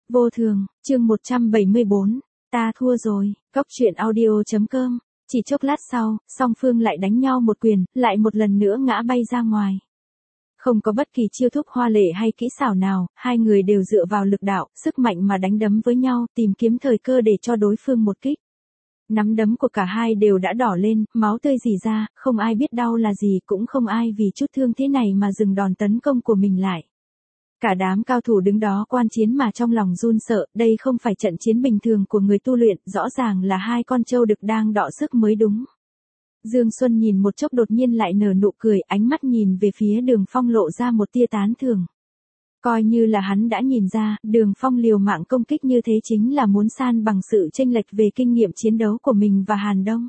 Vô thường, chương 174, ta thua rồi, Cốc truyện audio.com. Chỉ chốc lát sau, song phương lại đánh nhau một quyền, lại một lần nữa ngã bay ra ngoài. Không có bất kỳ chiêu thức hoa lệ hay kỹ xảo nào, hai người đều dựa vào lực đạo, sức mạnh mà đánh đấm với nhau, tìm kiếm thời cơ để cho đối phương một kích. Nắm đấm của cả hai đều đã đỏ lên, máu tươi rỉ ra, không ai biết đau là gì, cũng không ai vì chút thương thế này mà dừng đòn tấn công của mình lại. Cả đám cao thủ đứng đó quan chiến mà trong lòng run sợ, đây không phải trận chiến bình thường của người tu luyện, rõ ràng là hai con trâu đực đang đọ sức mới đúng. Dương Xuân nhìn một chốc đột nhiên lại nở nụ cười, ánh mắt nhìn về phía Đường Phong lộ ra một tia tán thưởng. Coi như là hắn đã nhìn ra, Đường Phong liều mạng công kích như thế chính là muốn san bằng sự chênh lệch về kinh nghiệm chiến đấu của mình và Hàn Đông.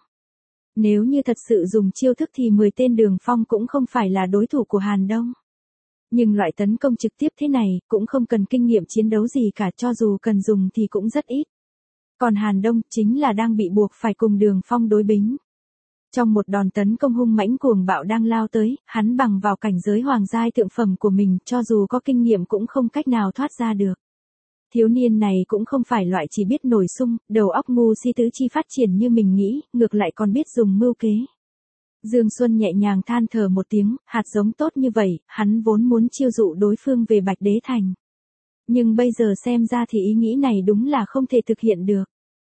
Nếu như thật sự dùng chiêu thức thì 10 tên Đường Phong cũng không phải là đối thủ của Hàn Đông. Nhưng loại tấn công trực tiếp thế này, cũng không cần kinh nghiệm chiến đấu gì cả, cho dù cần dùng thì cũng rất ít. Còn Hàn Đông, chính là đang bị buộc phải cùng Đường Phong đối bính. Trong một đòn tấn công hung mãnh cuồng bạo đang lao tới, hắn bằng vào cảnh giới hoàng giai thượng phẩm của mình, cho dù có kinh nghiệm cũng không cách nào thoát ra được. Thiếu niên này cũng không phải loại chỉ biết nổi sung, đầu óc ngu si tứ chi phát triển như mình nghĩ, ngược lại còn biết dùng mưu kế. Dương Xuân nhẹ nhàng than thở một tiếng, hạt giống tốt như vậy, hắn vốn muốn chiêu dụ đối phương về Bạch Đế Thành. Nhưng bây giờ xem ra thì ý nghĩ này đúng là không thể thực hiện được.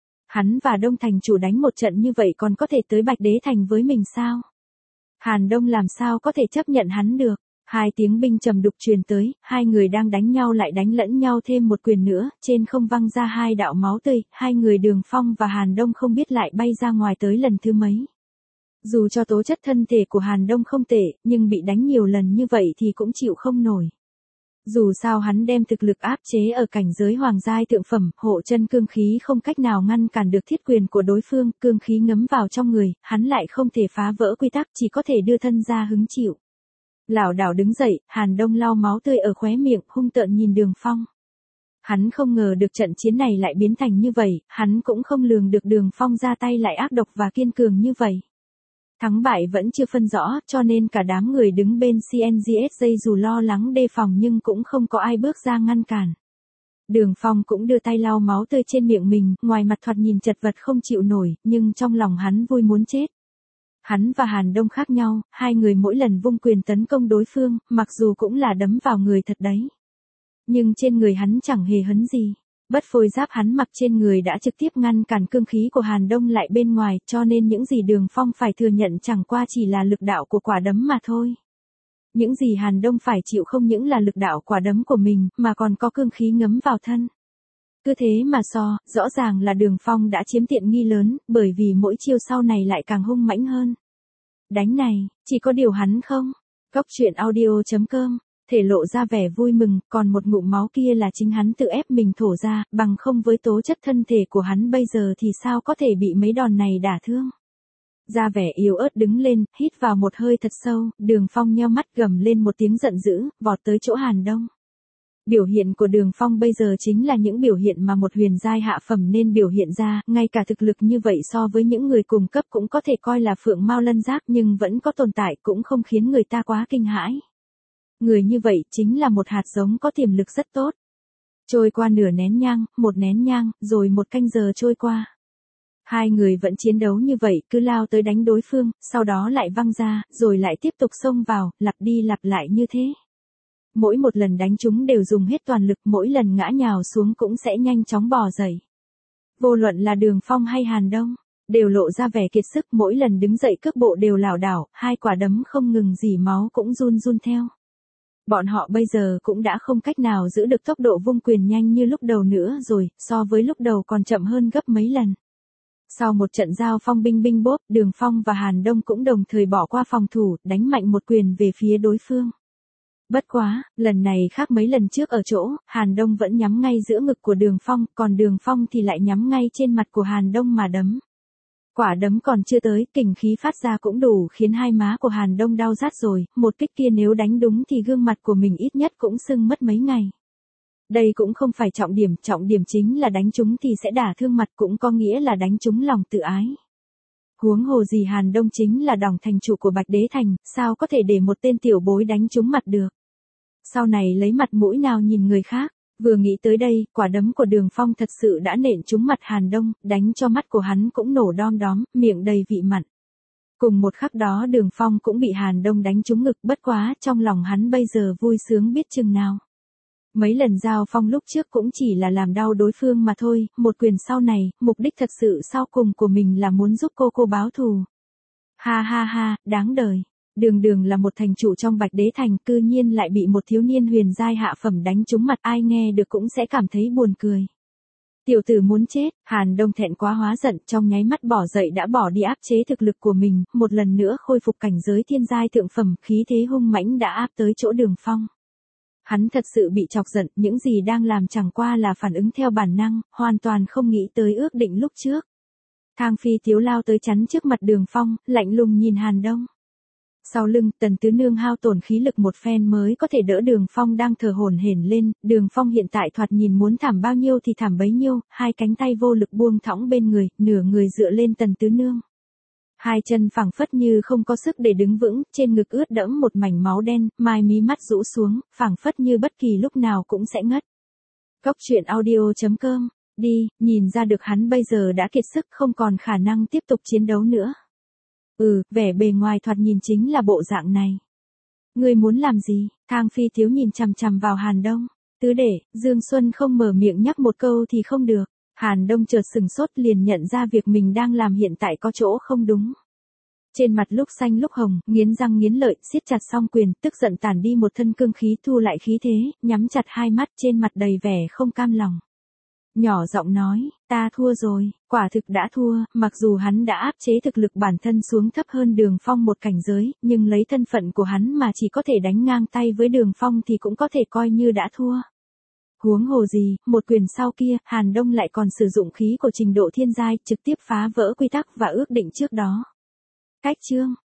Hắn và Đông Thành chủ đánh một trận như vậy còn có thể tới Bạch Đế Thành với mình sao? Hàn Đông làm sao có thể chấp nhận hắn được? Hai tiếng binh trầm đục truyền tới, hai người đang đánh nhau lại đánh lẫn nhau thêm một quyền nữa, trên không văng ra hai đạo máu tươi, hai người Đường Phong và Hàn Đông không biết lại bay ra ngoài tới lần thứ mấy. Dù cho tố chất thân thể của Hàn Đông không tệ, nhưng bị đánh nhiều lần như vậy thì cũng chịu không nổi. Dù sao hắn đem thực lực áp chế ở cảnh giới hoàng giai thượng phẩm, hộ chân cương khí không cách nào ngăn cản được thiết quyền của đối phương, cương khí ngấm vào trong người, hắn lại không thể phá vỡ quy tắc, chỉ có thể đưa thân ra hứng chịu. Lảo đảo đứng dậy, Hàn Đông lau máu tươi ở khóe miệng, hung tợn nhìn Đường Phong. Hắn không ngờ được trận chiến này lại biến thành như vậy, hắn cũng không lường được Đường Phong ra tay lại ác độc và kiên cường như vậy. Thắng bại vẫn chưa phân rõ, cho nên cả đám người đứng bên CNGSJ dù lo lắng đề phòng nhưng cũng không có ai bước ra ngăn cản. Đường Phong cũng đưa tay lau máu tươi trên miệng mình, ngoài mặt thoạt nhìn chật vật không chịu nổi, nhưng trong lòng hắn vui muốn chết. Hắn và Hàn Đông khác nhau, hai người mỗi lần vung quyền tấn công đối phương, mặc dù cũng là đấm vào người thật đấy. Nhưng trên người hắn chẳng hề hấn gì. Bất phôi giáp hắn mặc trên người đã trực tiếp ngăn cản cương khí của Hàn Đông lại bên ngoài, cho nên những gì Đường Phong phải thừa nhận chẳng qua chỉ là lực đạo của quả đấm mà thôi. Những gì Hàn Đông phải chịu không những là lực đạo quả đấm của mình, mà còn có cương khí ngấm vào thân. Cứ thế mà rõ ràng là Đường Phong đã chiếm tiện nghi lớn, bởi vì mỗi chiêu sau này lại càng hung mãnh hơn. Đánh này, chỉ có điều hắn không. Cốc truyện audio.com. Thể lộ ra vẻ vui mừng, còn một ngụm máu kia là chính hắn tự ép mình thổ ra, bằng không với tố chất thân thể của hắn bây giờ thì sao có thể bị mấy đòn này đả thương. Ra vẻ yếu ớt đứng lên, hít vào một hơi thật sâu, Đường Phong nheo mắt gầm lên một tiếng giận dữ, vọt tới chỗ Hàn Đông. Biểu hiện của Đường Phong bây giờ chính là những biểu hiện mà một huyền giai hạ phẩm nên biểu hiện ra, ngay cả thực lực như vậy so với những người cùng cấp cũng có thể coi là phượng mao lân giác nhưng vẫn có tồn tại cũng không khiến người ta quá kinh hãi. Người như vậy chính là một hạt giống có tiềm lực rất tốt. Trôi qua nửa nén nhang, một nén nhang, rồi một canh giờ trôi qua. Hai người vẫn chiến đấu như vậy, cứ lao tới đánh đối phương, sau đó lại văng ra, rồi lại tiếp tục xông vào, lặp đi lặp lại như thế. Mỗi một lần đánh chúng đều dùng hết toàn lực, mỗi lần ngã nhào xuống cũng sẽ nhanh chóng bò dậy. Vô luận là Đường Phong hay Hàn Đông, đều lộ ra vẻ kiệt sức, mỗi lần đứng dậy cước bộ đều lảo đảo, hai quả đấm không ngừng rỉ máu cũng run run theo. Bọn họ bây giờ cũng đã không cách nào giữ được tốc độ vung quyền nhanh như lúc đầu nữa rồi, so với lúc đầu còn chậm hơn gấp mấy lần. Sau một trận giao phong binh binh bốp, Đường Phong và Hàn Đông cũng đồng thời bỏ qua phòng thủ, đánh mạnh một quyền về phía đối phương. Bất quá, lần này khác mấy lần trước ở chỗ, Hàn Đông vẫn nhắm ngay giữa ngực của Đường Phong, còn Đường Phong thì lại nhắm ngay trên mặt của Hàn Đông mà đấm. Quả đấm còn chưa tới, kình khí phát ra cũng đủ khiến hai má của Hàn Đông đau rát rồi, một kích kia nếu đánh đúng thì gương mặt của mình ít nhất cũng sưng mất mấy ngày. Đây cũng không phải trọng điểm chính là đánh chúng thì sẽ đả thương mặt, cũng có nghĩa là đánh chúng lòng tự ái. Huống hồ gì Hàn Đông chính là Đổng thành chủ của Bạch Đế Thành, sao có thể để một tên tiểu bối đánh trúng mặt được. Sau này lấy mặt mũi nào nhìn người khác, Vừa nghĩ tới đây, quả đấm của Đường Phong thật sự đã nện trúng mặt Hàn Đông, đánh cho mắt của hắn cũng nổ đom đóm, miệng đầy vị mặn. Cùng một khắc đó Đường Phong cũng bị Hàn Đông đánh trúng ngực, bất quá trong lòng hắn bây giờ vui sướng biết chừng nào. Mấy lần giao phong lúc trước cũng chỉ là làm đau đối phương mà thôi, một quyền sau này, mục đích thật sự sau cùng của mình là muốn giúp cô báo thù. Ha ha ha, đáng đời. Đường Đường là một thành trụ trong Bạch Đế Thành, cư nhiên lại bị một thiếu niên huyền giai hạ phẩm đánh trúng mặt, ai nghe được cũng sẽ cảm thấy buồn cười. Tiểu tử muốn chết, Hàn Đông thẹn quá hóa giận, trong nháy mắt bỏ dậy đã bỏ đi áp chế thực lực của mình, một lần nữa khôi phục cảnh giới thiên giai thượng phẩm, khí thế hung mãnh đã áp tới chỗ Đường Phong. Hắn thật sự bị chọc giận, những gì đang làm chẳng qua là phản ứng theo bản năng, hoàn toàn không nghĩ tới ước định lúc trước. Thang Phi Tiếu lao tới chắn trước mặt Đường Phong, lạnh lùng nhìn Hàn Đông. Sau lưng, Tần Tứ Nương hao tổn khí lực một phen mới có thể đỡ Đường Phong đang thở hổn hển lên, Đường Phong hiện tại thoạt nhìn muốn thảm bao nhiêu thì thảm bấy nhiêu, hai cánh tay vô lực buông thõng bên người, nửa người dựa lên Tần Tứ Nương. Hai chân phẳng phất như không có sức để đứng vững, trên ngực ướt đẫm một mảnh máu đen, mai mí mắt rũ xuống, phẳng phất như bất kỳ lúc nào cũng sẽ ngất. Cốc truyện audio.com, đi, nhìn ra được hắn bây giờ đã kiệt sức không còn khả năng tiếp tục chiến đấu nữa. Vẻ bề ngoài thoạt nhìn chính là bộ dạng này. Ngươi muốn làm gì? Thang Phi Tiếu nhìn chằm chằm vào Hàn Đông. Tứ đệ, Dương Xuân không mở miệng nhắc một câu thì không được. Hàn Đông chợt sừng sốt liền nhận ra việc mình đang làm hiện tại có chỗ không đúng. Trên mặt lúc xanh lúc hồng, nghiến răng nghiến lợi, siết chặt song quyền, tức giận tản đi một thân cương khí, thu lại khí thế, nhắm chặt hai mắt, trên mặt đầy vẻ không cam lòng. Nhỏ giọng nói, ta thua rồi, quả thực đã thua, mặc dù hắn đã áp chế thực lực bản thân xuống thấp hơn Đường Phong một cảnh giới, nhưng lấy thân phận của hắn mà chỉ có thể đánh ngang tay với Đường Phong thì cũng có thể coi như đã thua. Huống hồ gì, một quyền sau kia, Hàn Đông lại còn sử dụng khí của trình độ thiên giai, trực tiếp phá vỡ quy tắc và ước định trước đó. Cách chương